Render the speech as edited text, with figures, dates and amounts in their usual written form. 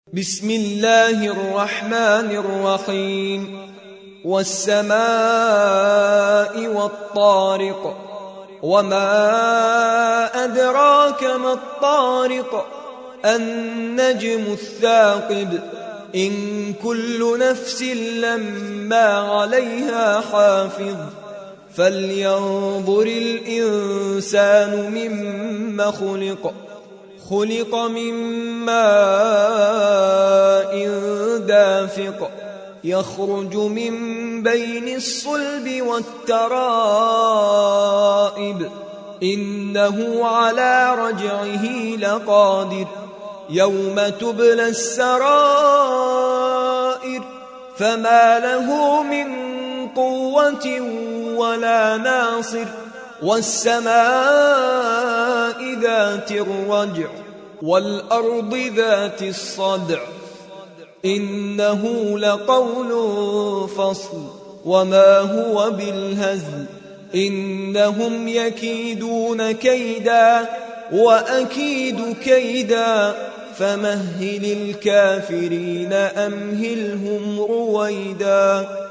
بسم الله الرحمن الرحيم والسماء والطارق وما أدراك ما الطارق النجم الثاقب إن كل نفس لما عليها حافظ فلينظر الإنسان مما خلق من ماء دافق يخرج من بين الصلب والترائب إنه على رجعه لقادر يوم تبلى السرائر فما له من قوة ولا ناصر والسماء ذات الرجع والأرض ذات الصدع إنه لقول فصل وما هو بالهزل إنهم يكيدون كيدا وأكيد كيدا فمهل الكافرين أمهلهم رويدا